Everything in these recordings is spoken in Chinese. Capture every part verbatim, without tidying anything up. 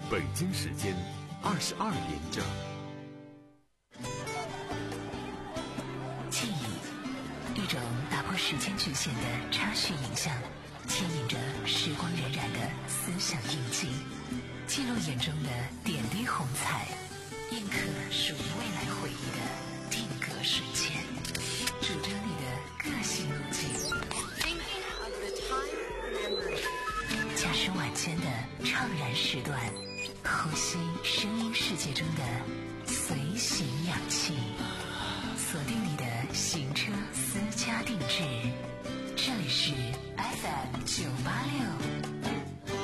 北京时间二十二点整。 记忆，一种打破时间局限的插叙影像，牵引着时光荏苒的思想印记，记录眼中的点滴红彩，印刻属于未来回忆的定格瞬间，主张你的个性路径。驾驶晚间的怅然时段，呼吸声音世界中的随行氧气，锁定你的行车私家定制。这里是 F M 九八六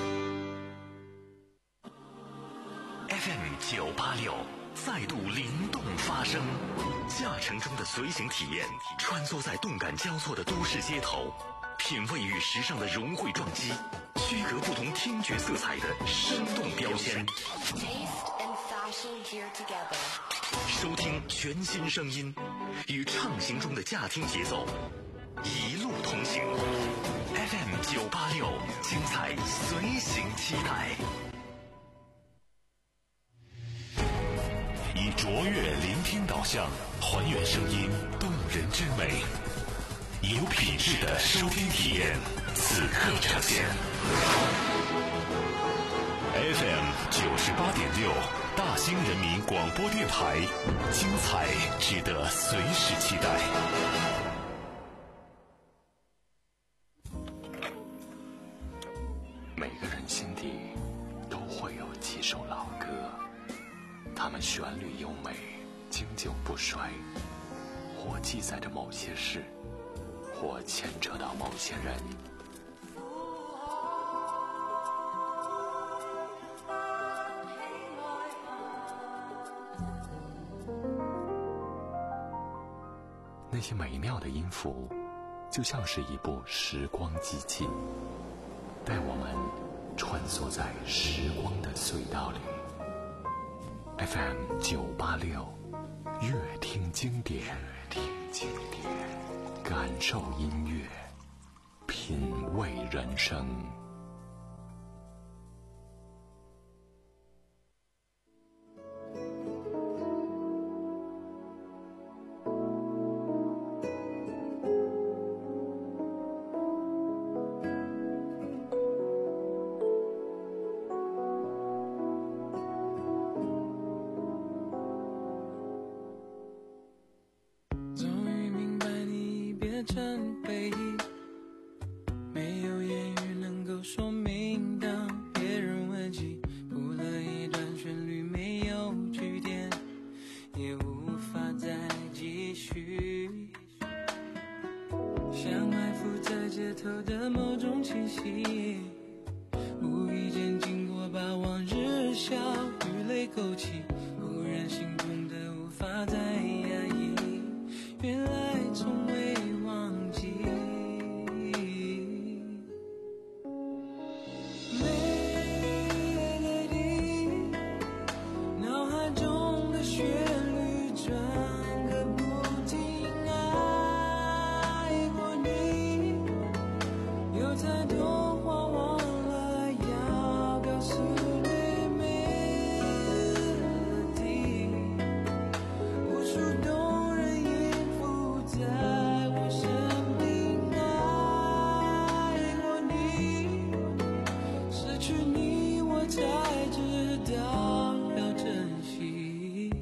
F M 九八六再度灵动发声，驾乘中的随行体验，穿梭在动感交错的都市街头，品味与时尚的融汇撞击，区隔不同听觉色彩的生动标签，收听全新声音，与畅行中的驾听节奏一路同行。 F M 九八六精彩随行期待，以卓越聆听导向还原声音动人之美，有品质的收听体验此刻呈现。 F M 九十八点六大兴人民广播电台，精彩值得随时期待。每个人心底都会有几首老歌，它们旋律优美，经久不衰，或记载着某些事，或牵扯到某些人。那些美妙的音符，就像是一部时光机器，带我们穿梭在时光的隧道里。 F M 九八六，乐听经典，听经典，感受音乐，品味人生。 成回忆，没有言语能够说明。当别人问起，谱了一段旋律，没有句点，也无法再继续。像埋伏在街头的某种气息，无意间经过，把往日笑与泪勾起，忽然心痛的无法再压抑。原来从未忘记，美丽的脑海中的旋律转个不停。爱过你，有太多话忘了要告诉你。无数动人音符在我生命，爱过你，失去你我才知道要珍惜。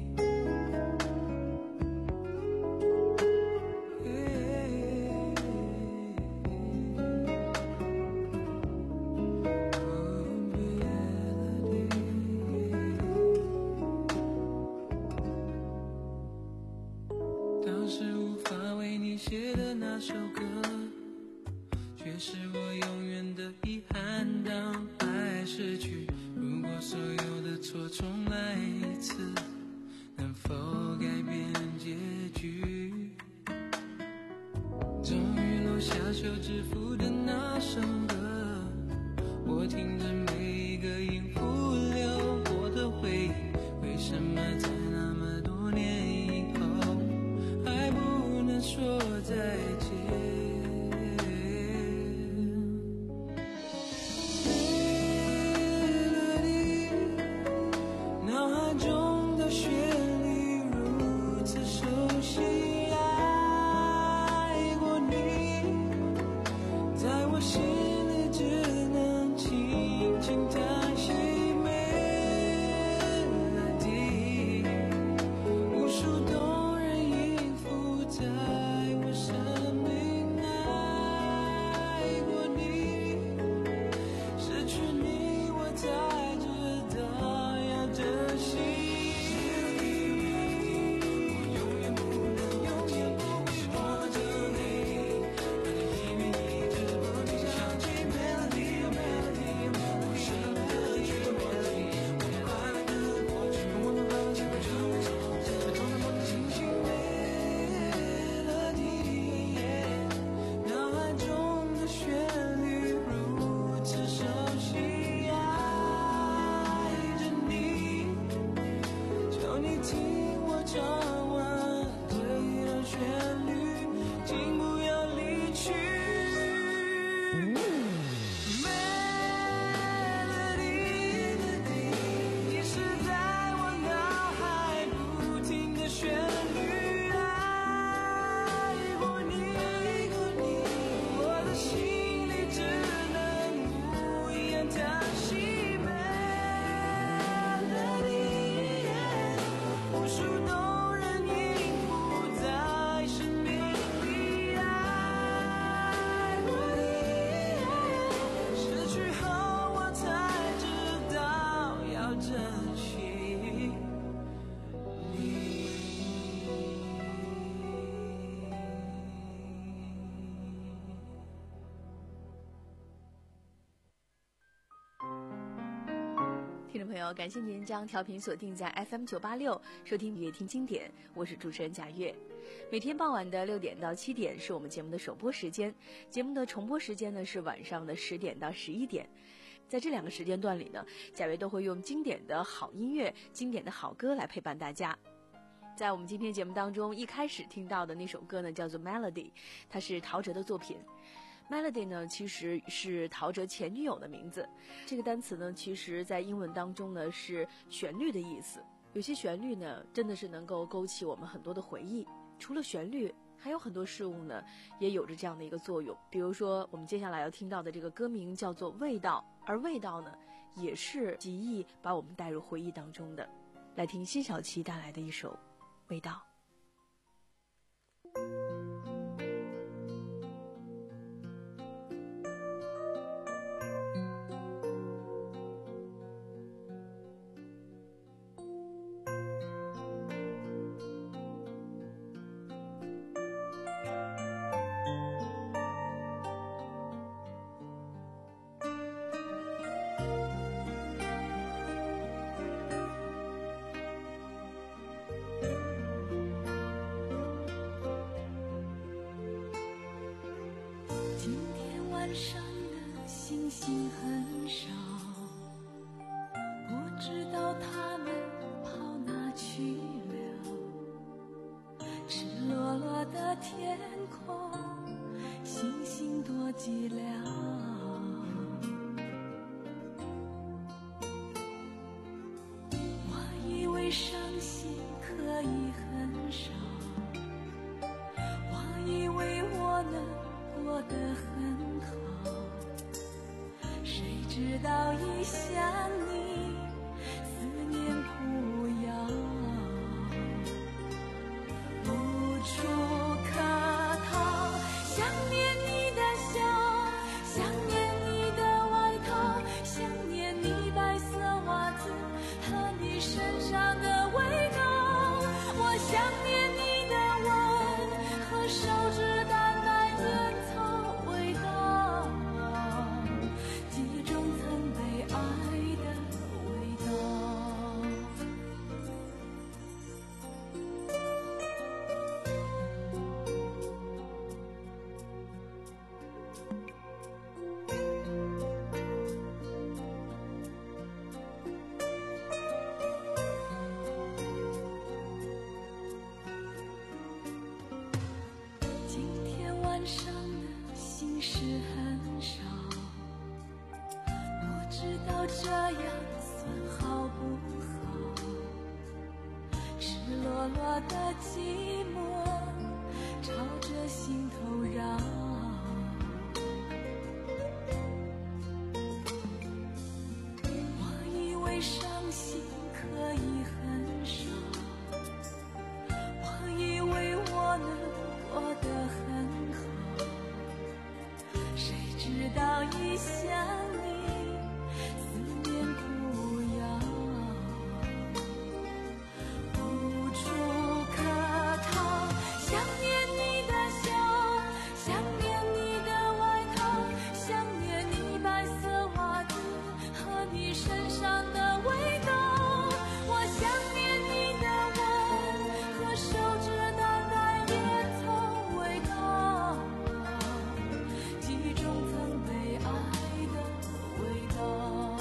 当时无法为你写的那首歌，却是我永远的遗憾。当爱逝去，如果所有的错重来一次，能否改变结局？终于落下休止符的那首歌，我听着每一个音符流过的回忆，为什么在那么多年以后还不能说再见？美丽听众朋友，感谢您将调频锁定在 F M 九八六，收听音乐听经典，我是主持人贾月。每天傍晚的六点到七点是我们节目的首播时间，节目的重播时间呢是晚上的十点到十一点。在这两个时间段里呢，贾月都会用经典的好音乐、经典的好歌来陪伴大家。在我们今天节目当中，一开始听到的那首歌呢叫做 Melody， 它是陶喆的作品。Melody 呢其实是陶喆前女友的名字，这个单词呢其实在英文当中呢是旋律的意思。有些旋律呢真的是能够勾起我们很多的回忆，除了旋律还有很多事物呢也有着这样的一个作用。比如说我们接下来要听到的这个歌名叫做味道，而味道呢也是极易把我们带入回忆当中的。来听辛晓琪带来的一首味道。 晚上的星星很少，不知道他们跑哪去了。赤裸裸的天空，星星多寂寥。我以为伤心可以很少，我以为我能过得很好，谁知道一想你，思念苦药，无处可逃。想念你的笑，想念你的外套，想念你白色袜子和你身上的味道。我想念你的吻和手指淡淡烟草味道，记忆中曾被爱的味道。今天晚上的心事很少，不知道这样算好不好。赤裸裸的寂寞朝着心头绕，我以为伤心可以很少，我以为我能过得很好，谁知道一想你，思念苦药，无处可逃。想念你的笑，想念你的外套，想念你白色袜子和你身上的味道。我想念你的吻和手指淡淡烟草味道，记忆中曾被爱的味道。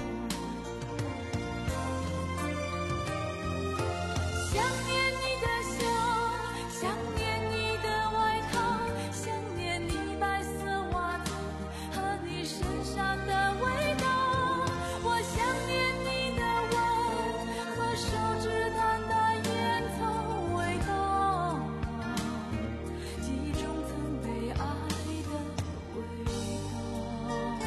想念你的笑，想念你的外套，想念你白色袜子和你身上的味道。我想念你的吻和手指淡淡烟草味道，记忆中曾被爱的味道。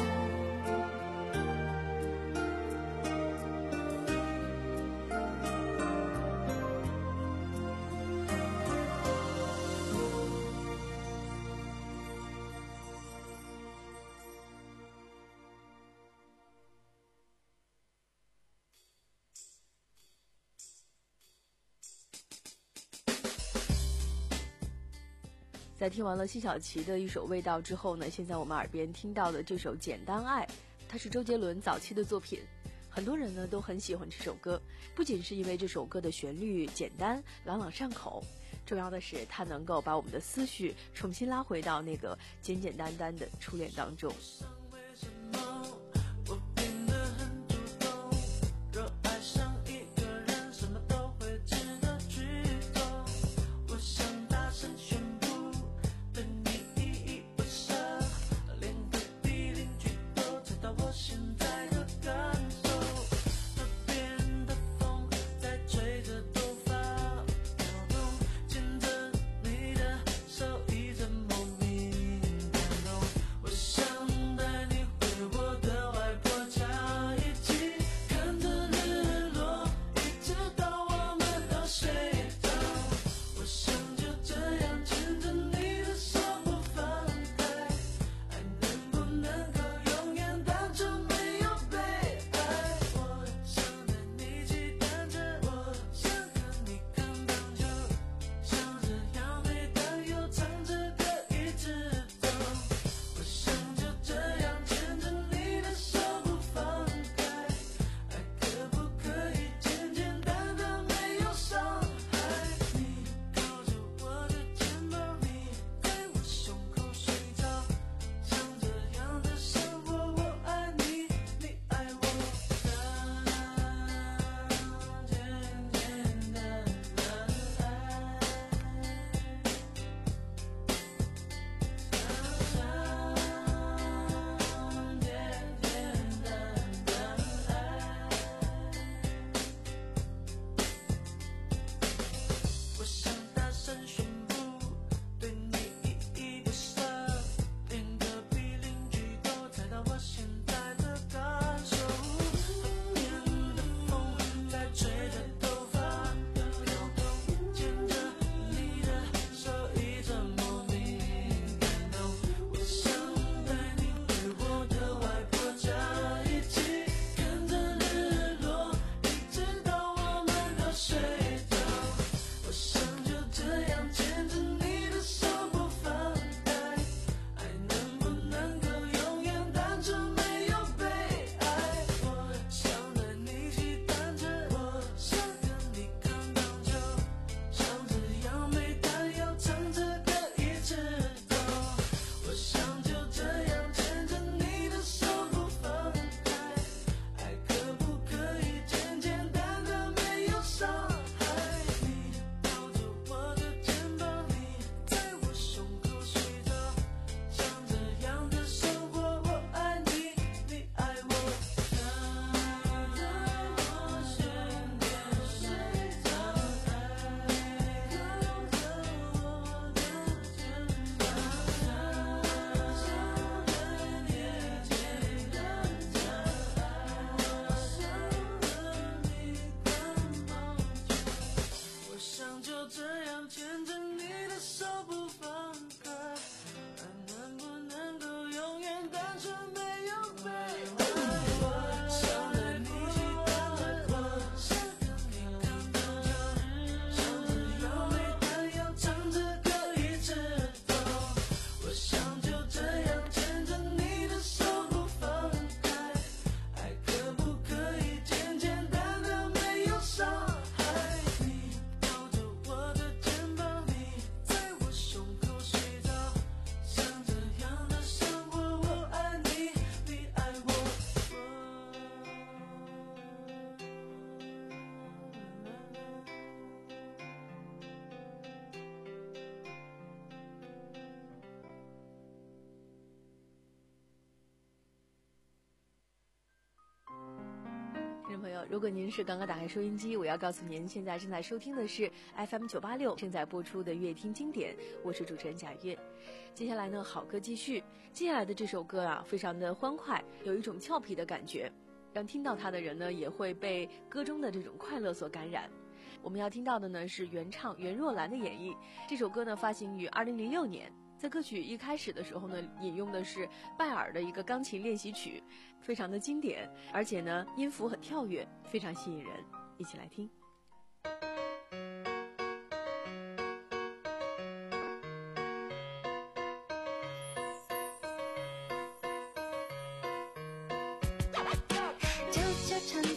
在听完了辛晓琪的一首《味道》之后呢，现在我们耳边听到的这首《简单爱》，它是周杰伦早期的作品。 很多人呢都很喜欢这首歌，不仅是因为这首歌的旋律简单朗朗上口，重要的是它能够把我们的思绪重新拉回到那个简简单单的初恋当中。朋友，如果您是刚刚打开收音机，我要告诉您，现在正在收听的是 F M 九八六正在播出的乐听经典，我是主持人贾月。接下来呢，好歌继续。接下来的这首歌啊，非常的欢快，有一种俏皮的感觉，让听到它的人呢，也会被歌中的这种快乐所感染。我们要听到的呢是原唱袁若兰的演绎。这首歌呢发行于二零零六年。在歌曲一开始的时候呢，引用的是拜尔的一个钢琴练习曲，非常的经典，而且呢音符很跳跃，非常吸引人。一起来听。 悄悄唱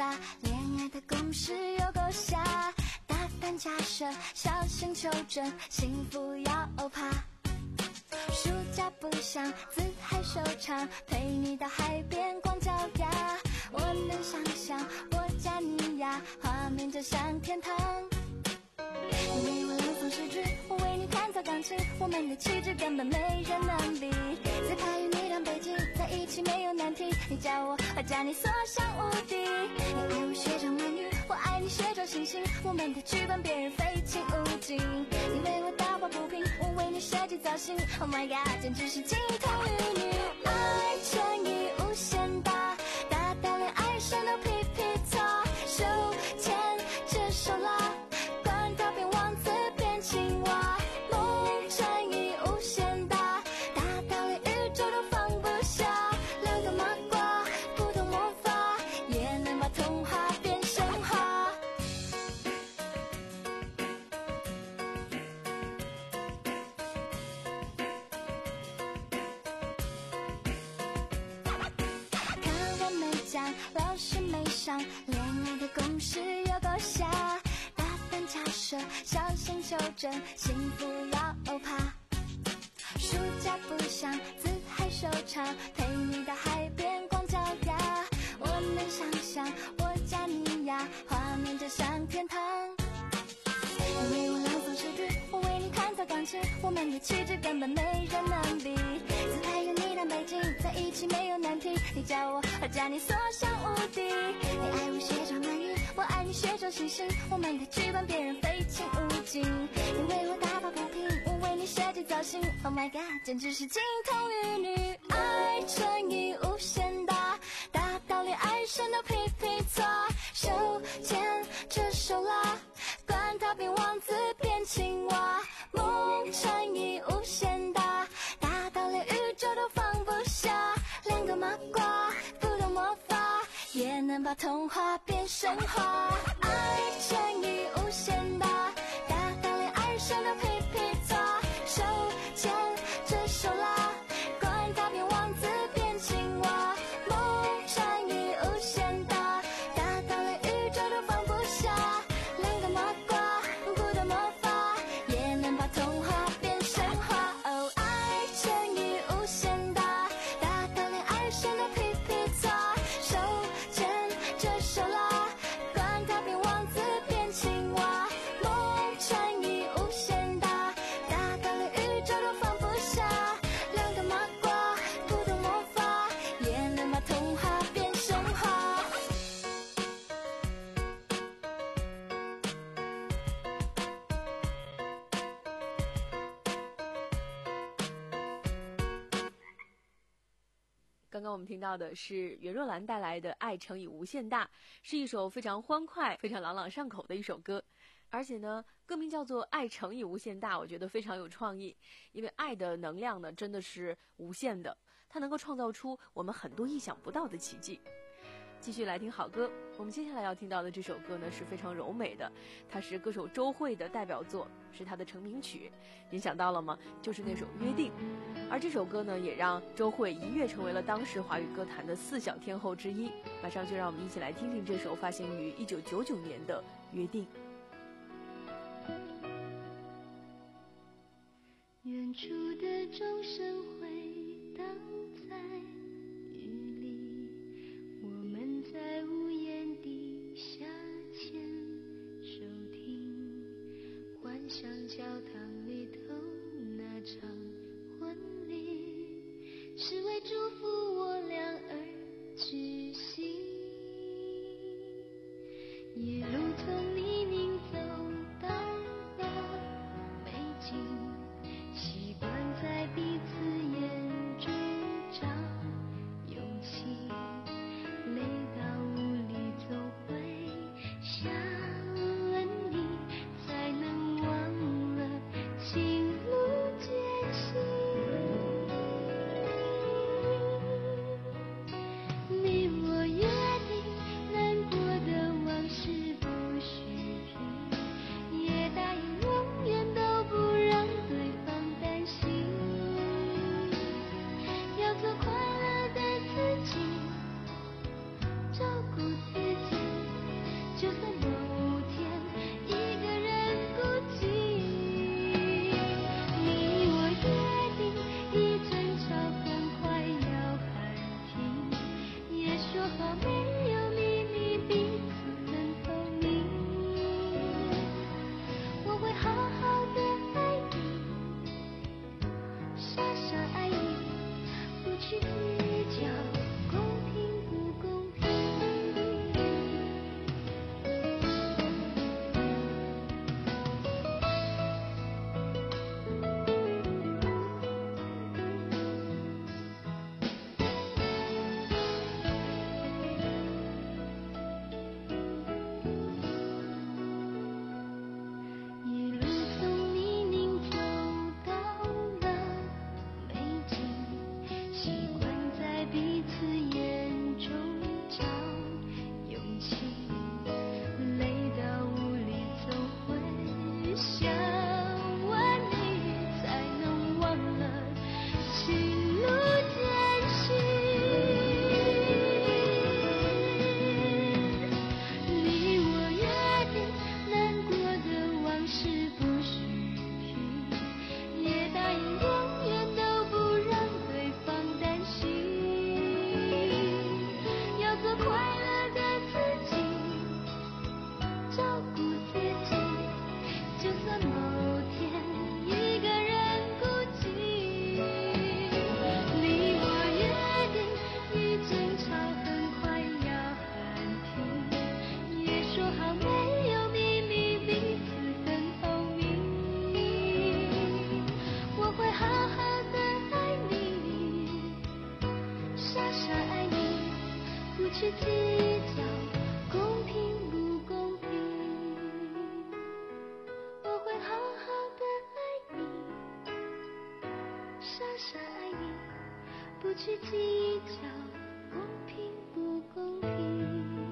大，恋爱的公式有够瞎，大胆假设，小心求证，幸福要怕。暑假不想自嗨收场，陪你到海边光脚丫，我能想象我加你呀，画面就像天堂。你为我朗诵诗句，我为你弹奏钢琴，我们的气质根本没人能比。自拍与你当背景，在一起没有难题，你叫我，我叫你，所向无敌。你爱我学长美女，我爱你学着星星，我们的剧本别人非亲勿近。你为我打抱不平，我为你设计造型， Oh my god， 简直是金童玉女。爱乘以无限大，大到连爱神都皮皮擦，手牵着手拉，管他变王子变青蛙。梦乘以无限大，大到连宇宙都放不下，两个麻瓜不懂魔法，也能把童话变神话。看我没讲，老师没上，恋爱的公式有够瞎，大胆假设，小心求证，幸福要怕。暑假不想自嗨收场，陪你到海边光脚丫，我能想象我加你呀，画面就像天堂。你为我朗诵诗句，我为你弹奏钢琴，我们的气质根本没人能比。自拍与你当背景，在一起没有难题，你叫我，我叫你，所向无敌。你爱我学长美女，我爱你学着星星，我们的剧本别人非亲勿近。你为我打抱不平，我为你设计造型， Oh my god， 简直是金童玉女。爱乘以无限大，大到连爱神都皮皮擦，手牵着手拉，管他变王子变青蛙。梦乘以无限大，大到连宇宙都放不下，两个麻瓜不懂魔法，也能把童话变神话。爱乘以无限大，大到连爱神都皮皮擦，手牵着手拉，管他变王子变青蛙。梦乘以无限大，大到连宇宙都放不下，两个麻瓜不懂魔法，也能把童话变神话。哦，爱乘以无限大，大到连爱神都皮皮擦，手牵着手拉，管他变王子变青蛙。梦乘以无限大，大到连宇宙都放不下，两个麻瓜不懂魔法，也能把童话变神话。 刚刚我们听到的是袁若兰带来的《爱乘以无限大》，是一首非常欢快、非常朗朗上口的一首歌。而且呢，歌名叫做《爱乘以无限大》，我觉得非常有创意，因为爱的能量呢真的是无限的，它能够创造出我们很多意想不到的奇迹。继续来听好歌，我们接下来要听到的这首歌呢是非常柔美的，它是歌手周蕙的代表作，是她的成名曲。您想到了吗？就是那首《约定》。而这首歌呢，也让周蕙一跃成为了当时华语歌坛的四小天后之一。马上就让我们一起来听听这首发行于一九九九年的《约定》。 远处的钟声回荡在雨里，我们在屋檐底下牵手听，幻想教堂里头那场婚礼，是为祝福我俩而举行。一路从泥泞走到了北京，习惯在彼此眼中找勇气，累到无力走回想了你，才能忘了情路艰辛。你我约定，难过的往事不许提，也答应永远都不让对方担心，要做快乐的自己，照顾自己。 去计较公平不公平。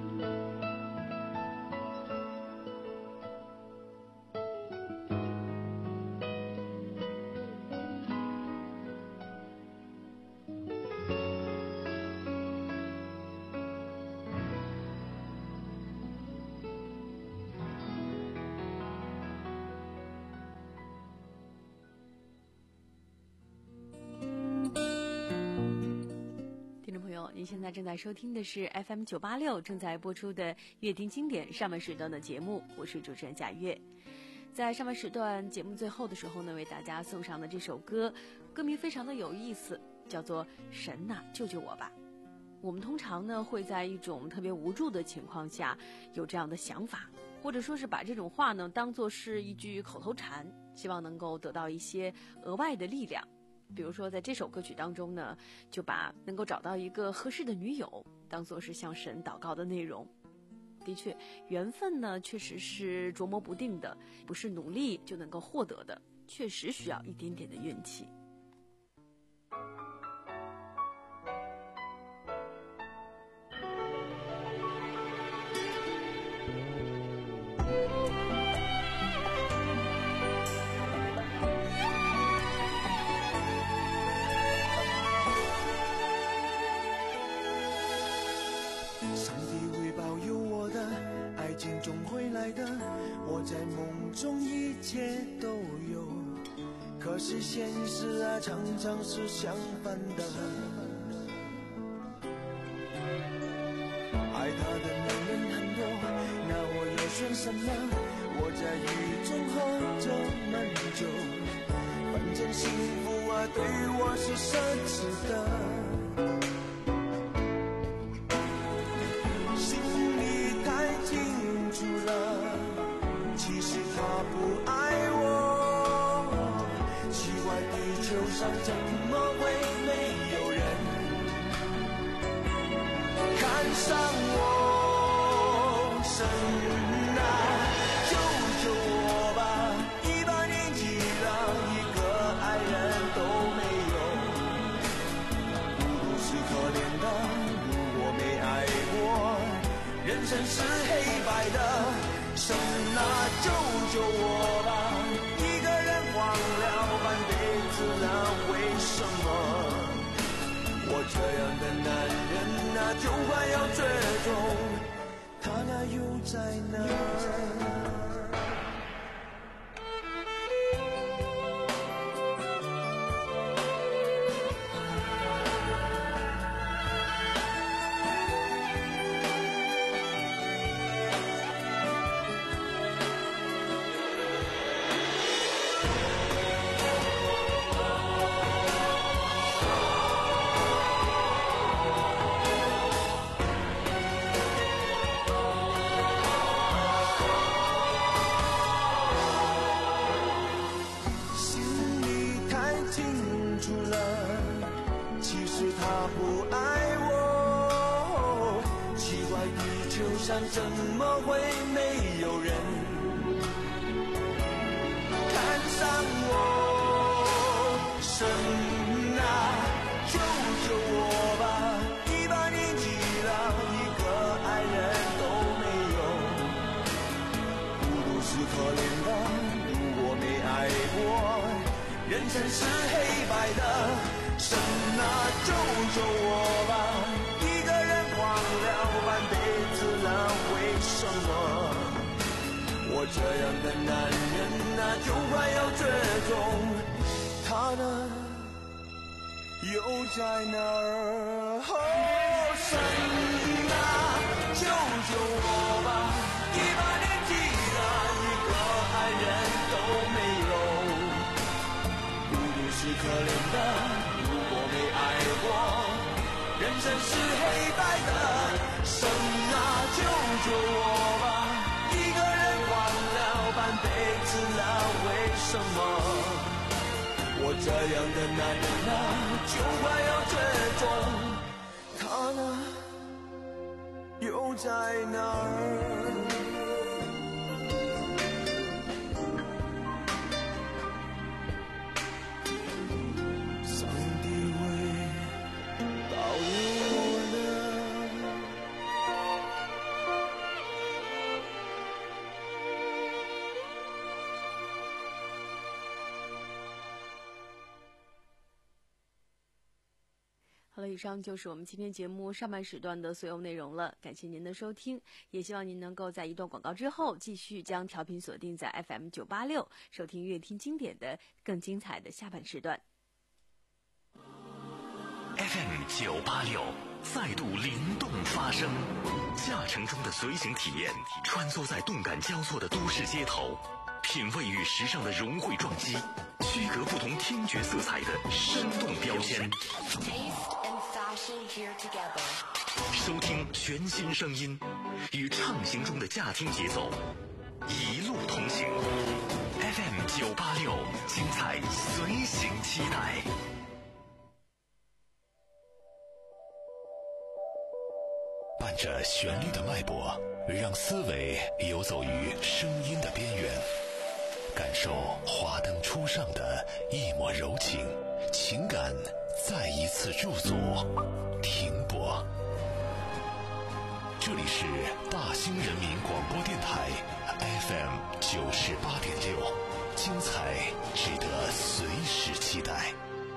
您现在正在收听的是 F M 九八六正在播出的乐听经典上半时段的节目，我是主持人贾月。在上半时段节目最后的时候呢，为大家送上的这首歌，歌名非常的有意思，叫做《神呐、啊、救救我吧》。我们通常呢会在一种特别无助的情况下有这样的想法，或者说是把这种话呢当作是一句口头禅，希望能够得到一些额外的力量。比如说在这首歌曲当中呢，就把能够找到一个合适的女友当作是向神祷告的内容。的确，缘分呢确实是捉摸不定的，不是努力就能够获得的，确实需要一点点的运气。 我在梦中一切都有，可是现实啊常常是相反的。爱他的男人很多，那我又选什么？我在雨中喝着闷酒，反正幸福啊对我是奢侈的。其实他不爱我，奇怪地球上怎么会没有人看上我？神啊，救救我吧！一把年纪了，一个爱人都没有，孤独是可怜的，如果没爱过，人生是黑白的。神啊，救救我吧！一个人荒了半辈子了，为什么我这样的男人啊，就快要绝种？他那又在哪儿？怎么会没有人看上我？神啊，救救我吧！一把年纪了，一个爱人都没有，孤独是可怜的，如果没爱过，人生是黑白的。神啊，救救我吧！一个人荒了半辈子了，为什么我这样的男人啊，就快要绝种？他呢，又在哪儿？哦，神啊，救救我吧！一把年纪了，一个爱人都没有，孤独是可怜的。人生是黑白的，神啊，救救我吧！一个人荒了半辈子了，为什么我这样的男人啊，就快要绝种？他呢，又在哪儿？上帝为了，以上就是我们今天节目上半时段的所有内容了，感谢您的收听，也希望您能够在一段广告之后继续将调频锁定在 F M 九八六，收听乐听经典的更精彩的下半时段。 F M 九八六再度灵动发声，驾乘中的随行体验，穿梭在动感交错的都市街头，品味与时尚的融汇撞击，区隔不同听觉色彩的生动标签。收听全新声音，与畅行中的驾听节奏，一路同行。F M 九八六，精彩随行期待。伴着旋律的脉搏，让思维游走于声音的边缘，感受华灯初上的一抹柔情，情感再一次驻足停泊。这里是大兴人民广播电台 F M 九十八点六，精彩值得随时期待。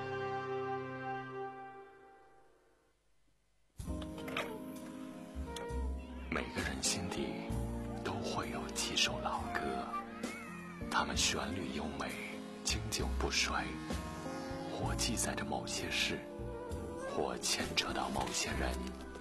每个人心底都会有几首老歌，它们旋律优美，经久不衰，或记载着某些事，或牵扯到某些人。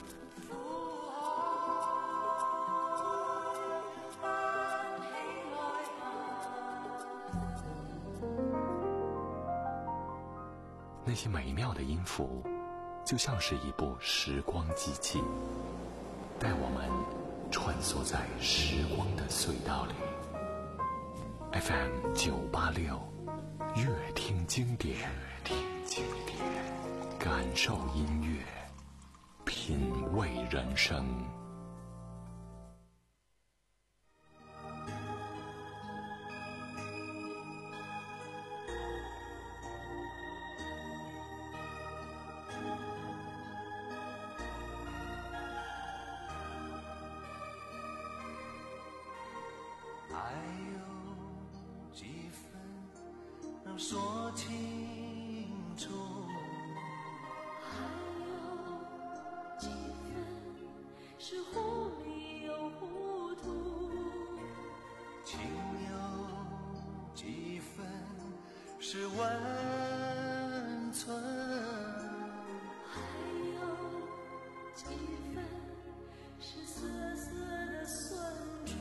那些美妙的音符，就像是一部时光机器，带我们穿梭在时光的隧道里。F M 九八六，乐听经典，乐听经典，感受音乐，品味人生。 还有几分能说清楚， 还有几分是糊里又糊涂， 情有几分是温存， 还有几分是涩涩的酸楚。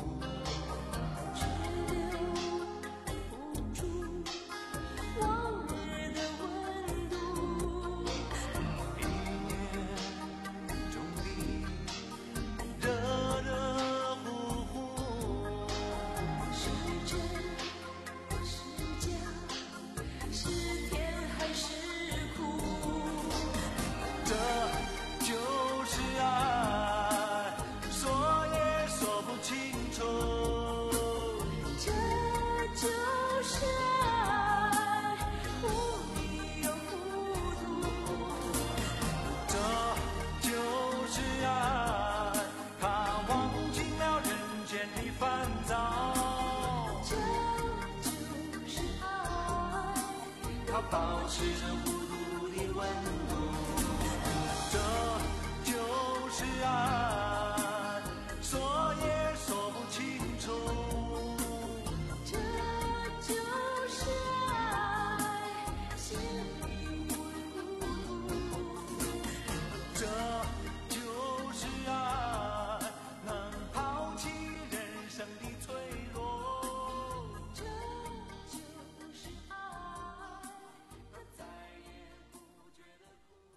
忘了它保持着糊涂的温度。这就是爱，说也说不清楚。 这就是爱，是你糊涂。 这就是爱，能抛弃人生的脆弱。 这就是爱，它再也不觉得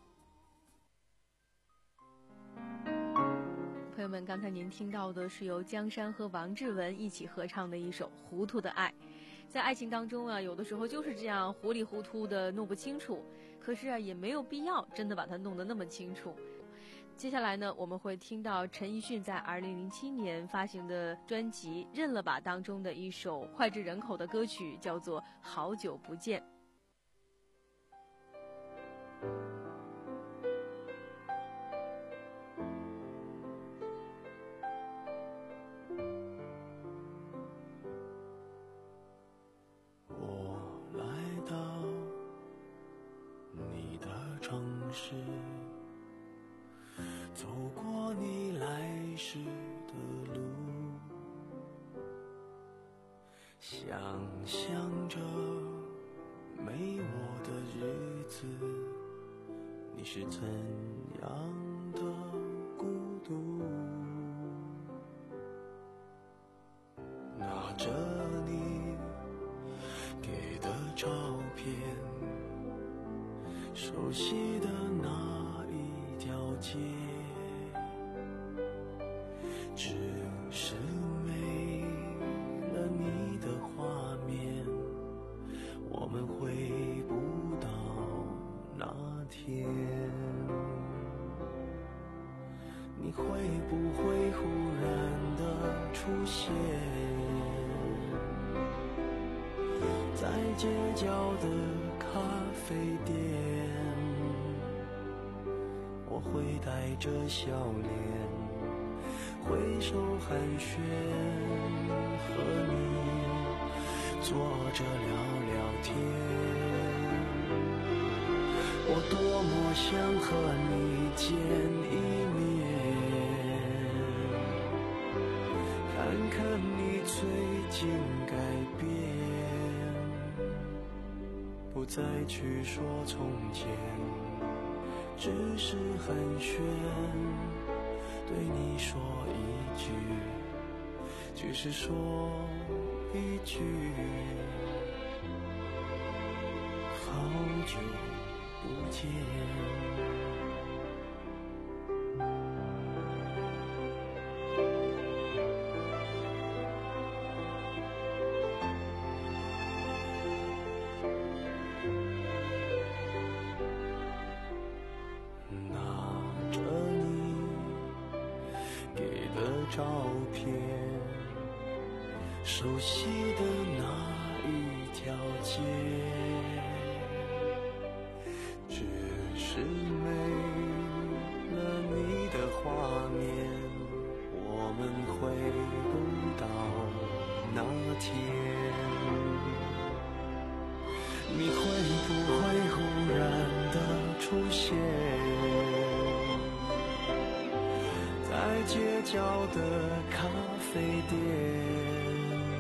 朋友们，刚才您听到的是由江山和王志文一起合唱的一首《糊涂的爱》。在爱情当中啊，有的时候就是这样糊里糊涂的弄不清楚，可是啊，也没有必要真的把它弄得那么清楚。接下来呢，我们会听到陈奕迅在二零零七年发行的专辑《认了吧》当中的一首脍炙人口的歌曲，叫做《好久不见》。 我来到你的城市，走过你来时的路，想象着没我的日子，你是怎样的孤独。拿着你给的照片，熟悉的那一条街，只是没了你的画面，我们回不到那天。你会不会忽然的出现在街角的咖啡店？我会带着笑脸挥手寒暄，和你坐着聊聊天。我多么想和你见一面，看看你最近改变，不再去说从前，只是寒暄，对你说一句，只是说一句，好久不见。拿着你给的照片，熟悉的那一条街，只是没了你的画面，我们回不到那天。你会不会忽然的出现在街角的咖啡店？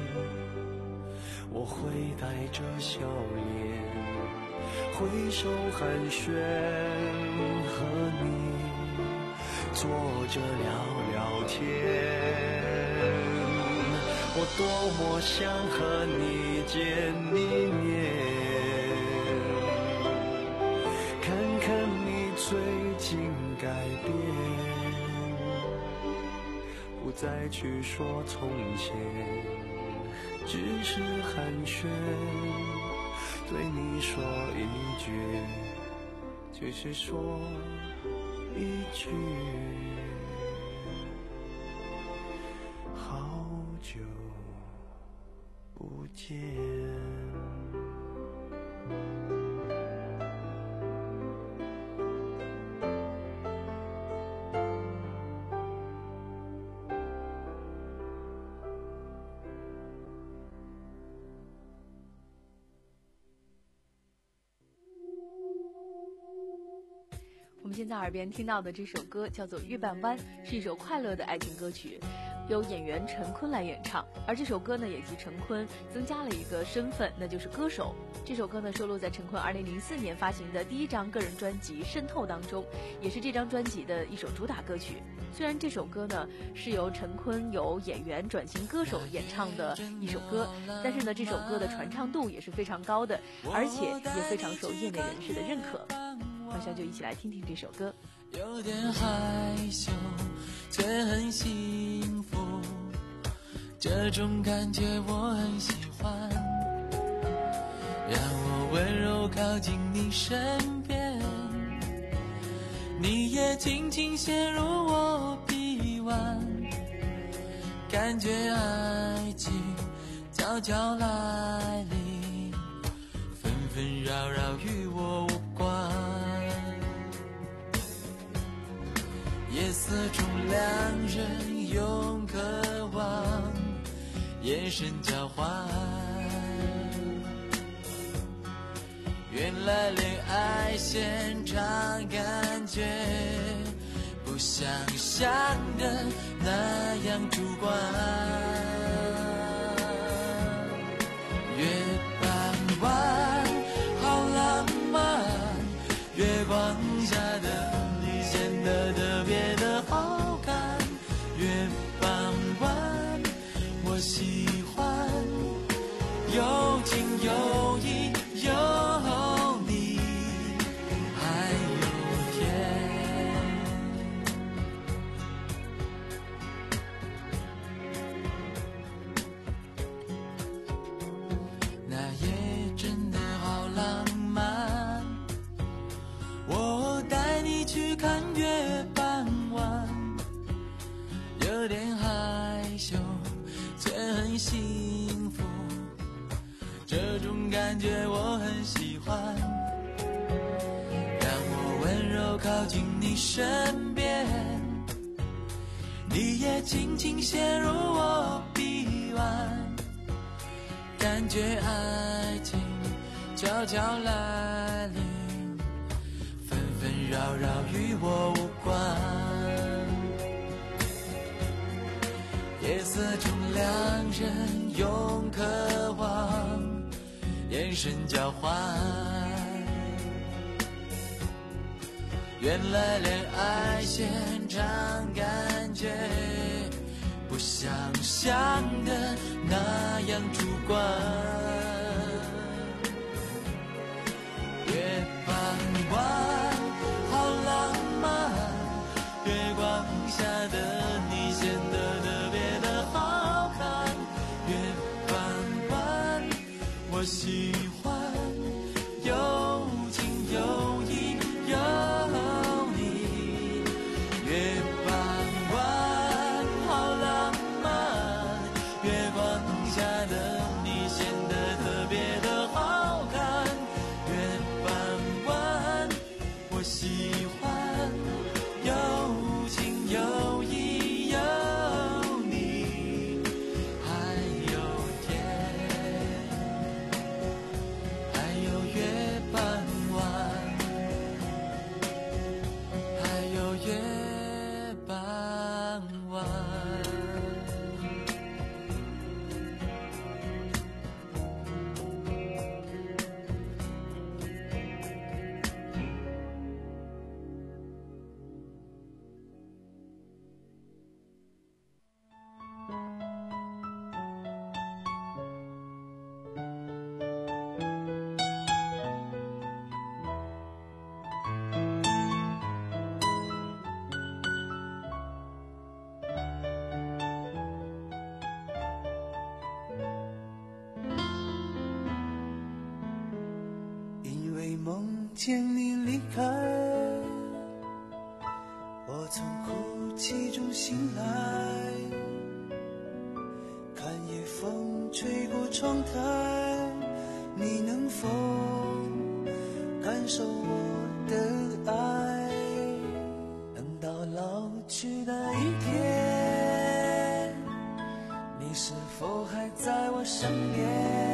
我会带着笑脸挥手寒暄，和你坐着聊聊天。我多么想和你见一面，看看你最近改变，不再去说从前，只是寒暄，对你说一句，只是说一句，好久不见。 们现在耳边听到的这首歌叫做《月半弯》，是一首快乐的爱情歌曲，由演员陈坤来演唱。而这首歌呢，也替陈坤增加了一个身份，那就是歌手。这首歌呢，收录在陈坤二零零四年发行的第一张个人专辑《渗透》当中，也是这张专辑的一首主打歌曲。虽然这首歌呢是由陈坤由演员转型歌手演唱的一首歌，但是呢，这首歌的传唱度也是非常高的，而且也非常受业内人士的认可。马上就一起来听听这首歌。 有点害羞，却很幸福，这种感觉我很喜欢。让我温柔靠近你身边，你也轻轻陷入我臂弯，感觉爱情悄悄来临，纷纷扰扰与我无关。夜色中两人用渴望眼神交换，原来恋爱现场感觉不像想的那样主观。月半弯好浪漫，月光下的你显得特别的好看。月半弯我喜欢，有情有义有你还有天。那夜真的好浪漫，我带你去看月半弯，有点害羞却很幸福，这种感觉我很喜欢。让我温柔靠近你身边，你也轻轻陷入我臂弯，感觉爱情悄悄来临，纷纷扰扰与我无关。夜色中两人用渴望眼神交换，原来恋爱现场感觉不像想的那样主观。月半弯好浪漫，月光下的你显得特别的好看。月半弯我喜欢，有情有义有你。月半弯好浪漫，月光下的你显得特别的好看。月半弯我喜欢，有情有义有你还有天。还有月半弯，还有月半弯。 因为梦见你离开，我从哭泣中醒来，看夜风吹过窗台，你能否感受我的爱？等到老去的一天，你是否还在我身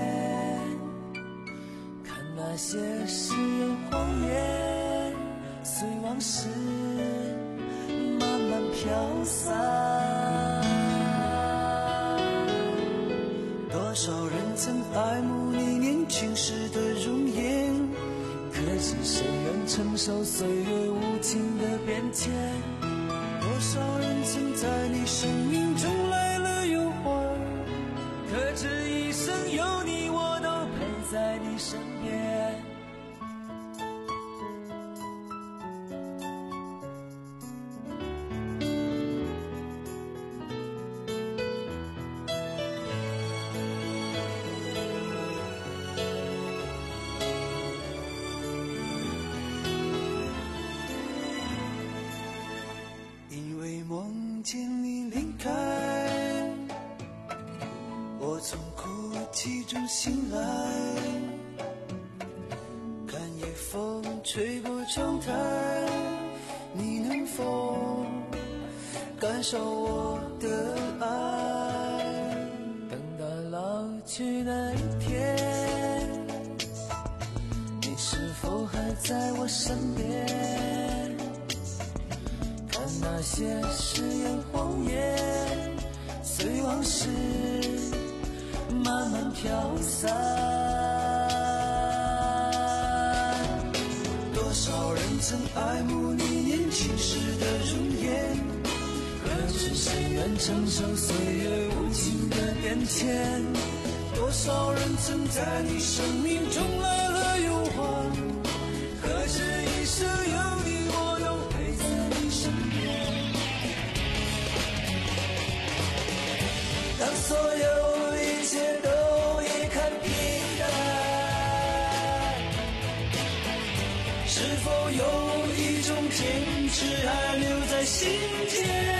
边？看那些誓言谎言， 随往事慢慢飘散。多少人曾爱慕你年轻时的容颜，可知谁愿承受岁月无情的变迁？多少人曾在你生命中来了又还，可知一生有你我都陪在你身边。因为梦见你离开，我从哭泣中醒来，看夜风吹过窗台，你能否感受我的爱？等到老去那一天，你是否还在我身边？看那些誓言谎言，随往事慢慢飘散。多少人曾爱慕你年轻时的容颜，可知谁愿承受岁月无情的变迁？多少人曾在你生命中来了又还，可知一生有你我都陪在你身边。当所有一切都已看平淡，是否有一种坚持还留在心间？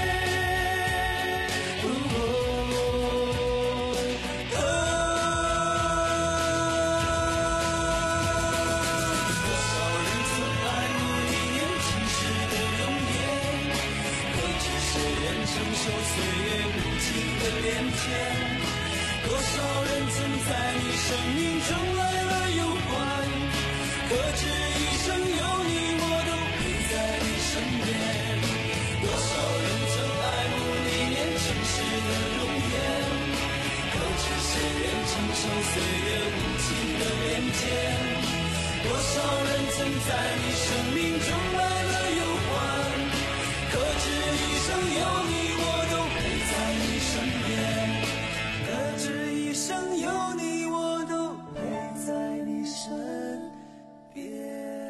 多少人曾在你生命中来了又还，可知一生有你我都陪在你身边。多少人曾爱慕你年轻时的容颜，可知谁愿承受岁月无情的变迁？多少人曾在你生命中来了又还，可知一生有你我都陪在你身边。可知一生有你我都陪在你身边。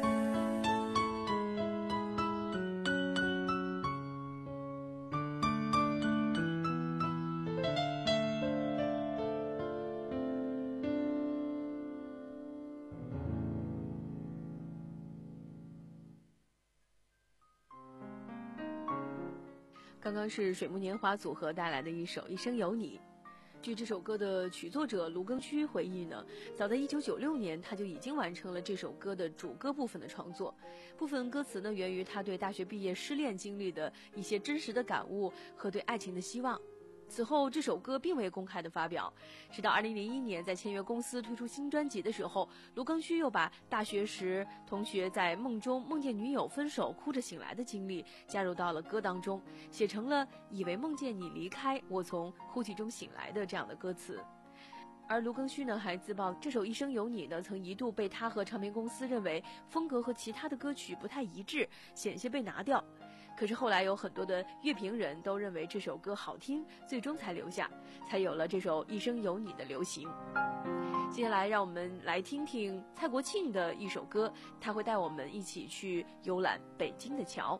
刚刚是水木年华组合带来的一首《一生有你》。据这首歌的曲作者卢庚戌回忆呢，早在一九九六年他就已经完成了这首歌的主歌部分的创作，部分歌词呢源于他对大学毕业失恋经历的一些真实的感悟和对爱情的希望。此后这首歌并未公开的发表，直到二零零一年在签约公司推出新专辑的时候，卢庚戌又把大学时同学在梦中梦见女友分手哭着醒来的经历加入到了歌当中，写成了以为梦见你离开，我从哭泣中醒来的这样的歌词。而卢庚戌呢还自曝这首《一生有你》呢曾一度被他和唱片公司认为风格和其他的歌曲不太一致，险些被拿掉。可是后来有很多的乐评人都认为这首歌好听，最终才留下，才有了这首《一生有你》的流行。接下来让我们来听听蔡国庆的一首歌，他会带我们一起去游览北京的桥。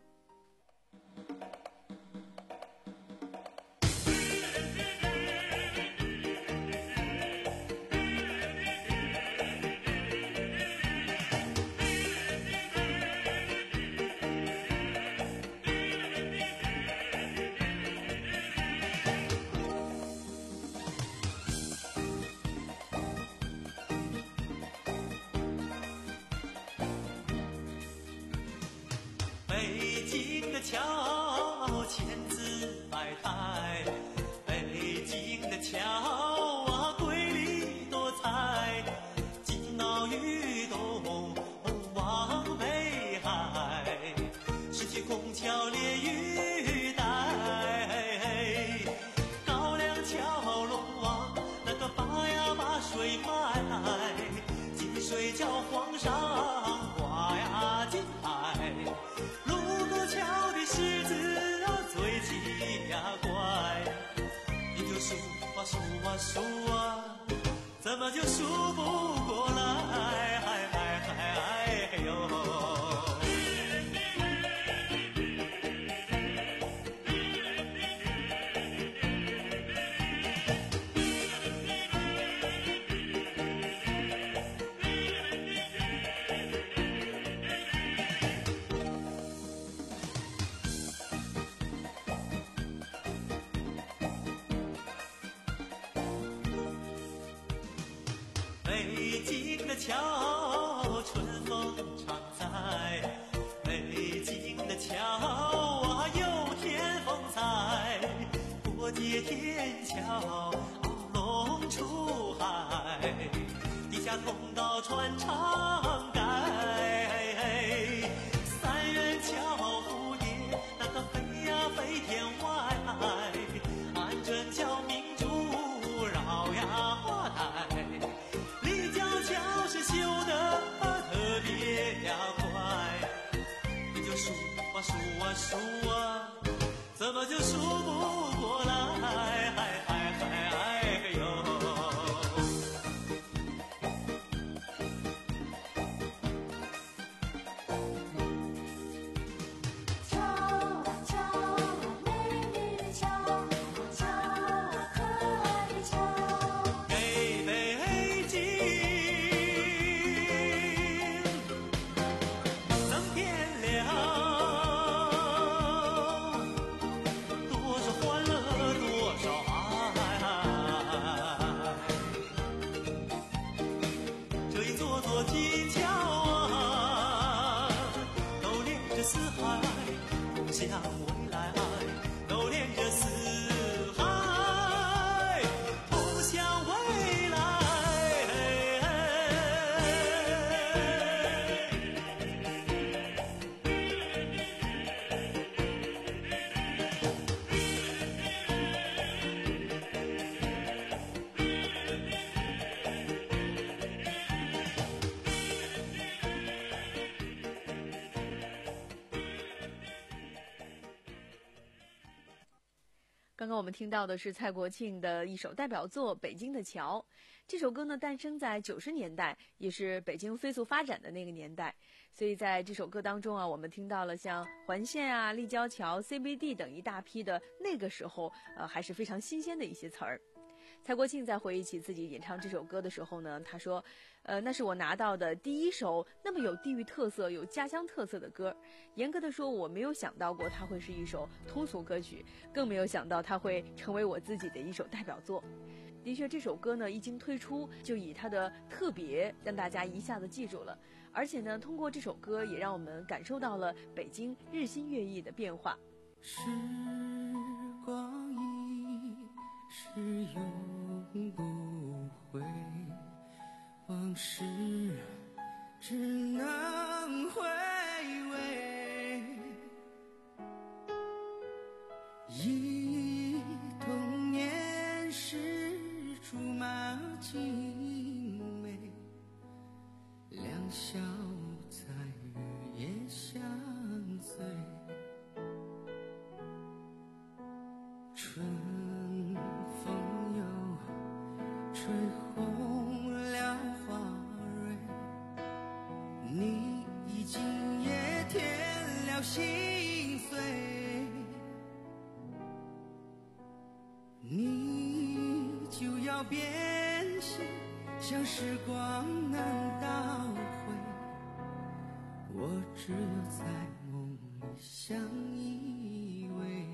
北京的桥千姿百态，北京的桥啊瑰丽多彩，金鳌玉洞望北海， 桥连雨带，高粱桥龙王那个把呀把水漫，金水叫皇上挂呀金牌，卢沟桥的狮子啊最奇呀怪，你就数啊数啊数啊，怎么就数不过来？哎哎哎哎呦！北京的桥，春风常在。北京的桥啊，有天风采。过街天桥，龙出海。地下通道穿长街。三元桥蝴蝶，那个飞呀飞天外。安贞桥明珠绕呀花台。立交桥是修得特别呀快，你就数啊数啊数啊，怎么就数不过来？哎哎哎哎呦！ 桥啊桥啊，美丽的桥，桥啊可爱的桥。 给北京增添了多少欢乐，多少爱。这一座座金桥啊，都连着四海，通向未来，都连着四海，通向未来。 刚刚我们听到的是蔡国庆的一首代表作《北京的桥》。这首歌呢，诞生在九十年代，也是北京飞速发展的那个年代。所以在这首歌当中啊，我们听到了像环线啊、立交桥、C B D 等一大批的那个时候呃还是非常新鲜的一些词儿。蔡国庆在回忆起自己演唱这首歌的时候呢，他说呃，那是我拿到的第一首那么有地域特色、有家乡特色的歌。严格的说，我没有想到过它会是一首通俗歌曲，更没有想到它会成为我自己的一首代表作。的确，这首歌呢一经推出，就以它的特别让大家一下子记住了。而且呢，通过这首歌也让我们感受到了北京日新月异的变化。 时光一逝永不回，往事只能回味。忆童年时竹马青梅，两小在日夜相随。春风又吹红了花蕊，你已经也添了心碎，你就要变心，像时光能倒回，我只有在梦里相依偎。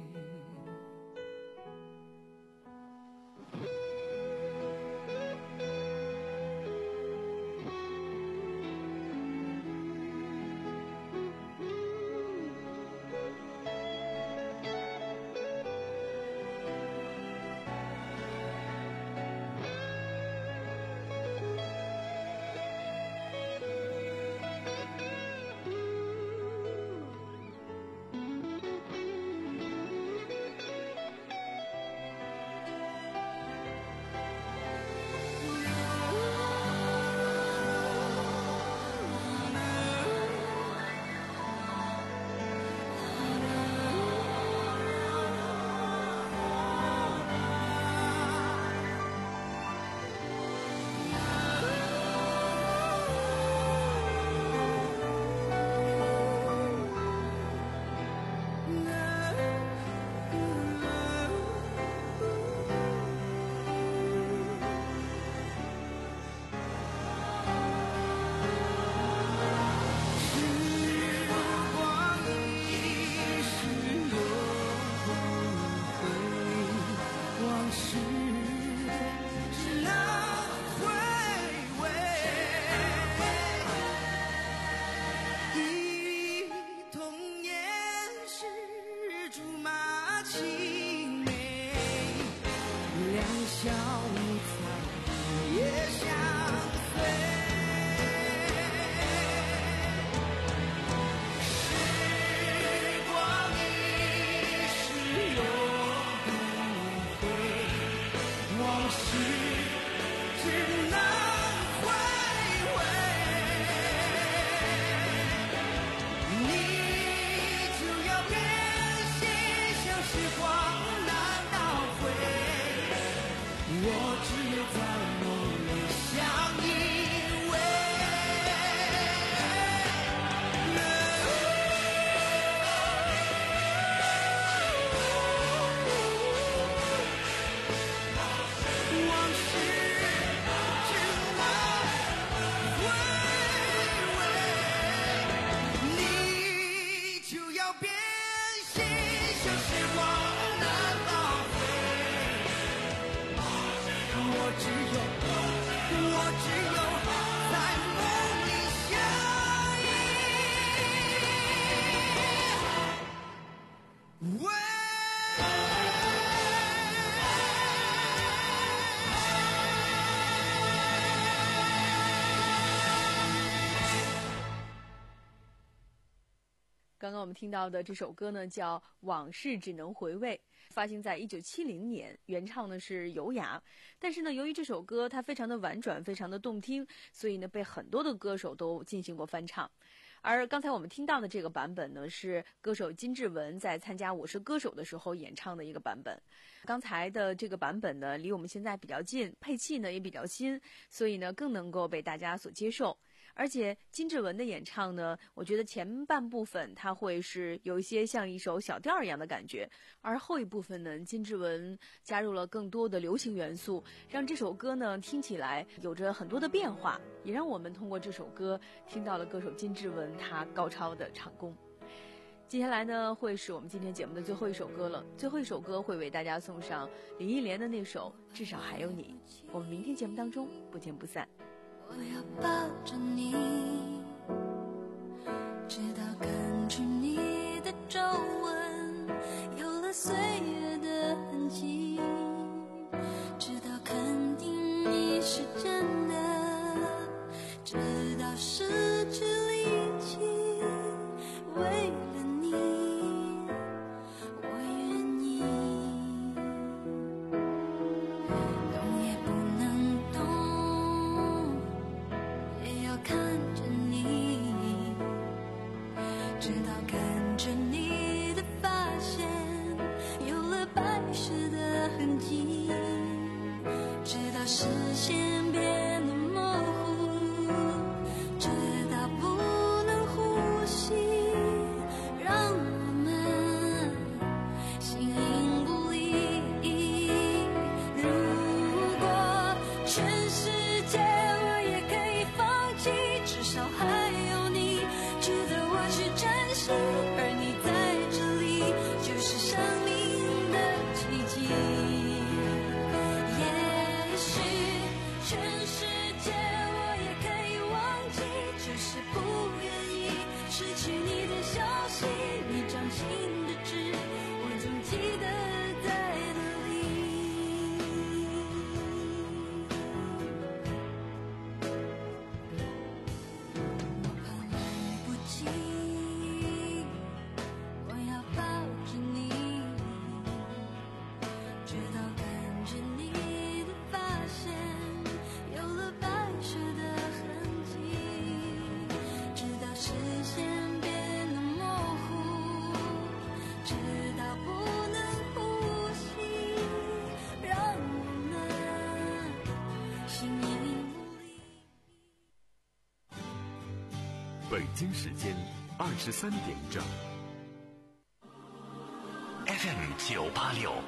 刚刚我们听到的这首歌呢，叫《往事只能回味》，发行在一九七零年，原唱呢是尤雅。但是呢，由于这首歌它非常的婉转，非常的动听，所以呢被很多的歌手都进行过翻唱。而刚才我们听到的这个版本呢，是歌手金志文在参加《我是歌手》的时候演唱的一个版本。刚才的这个版本呢，离我们现在比较近，配器呢也比较新，所以呢更能够被大家所接受。而且金志文的演唱呢，我觉得前半部分它会是有一些像一首小调一样的感觉，而后一部分呢，金志文加入了更多的流行元素，让这首歌呢听起来有着很多的变化，也让我们通过这首歌听到了歌手金志文他高超的唱功。接下来呢，会是我们今天节目的最后一首歌了。最后一首歌会为大家送上林忆莲的那首《至少还有你》。我们明天节目当中不见不散。 我要抱着你，直到根据你的皱纹有了岁月的痕迹，直到肯定你是真的，直到失去力气，为了你我愿意，动也不能动，也要看着你，直到看着你的发线有了白湿的痕迹，直到视线变得模糊，直到不能呼吸，让我们形影不离。如果全世界我也可以放弃，至少还有你值得我去珍惜，而你在这里就是生命的奇迹。也许全世界我也可以忘记，就是不愿意失去你的消息，你掌心的痣我总记得在哪里。我怕来不及，我要抱着你，直到感觉你的发线有了白雪的痕迹，直到视线变得模糊，直到不能呼吸，让我们形影不离。 北京时间二十三点整。 F M 九八六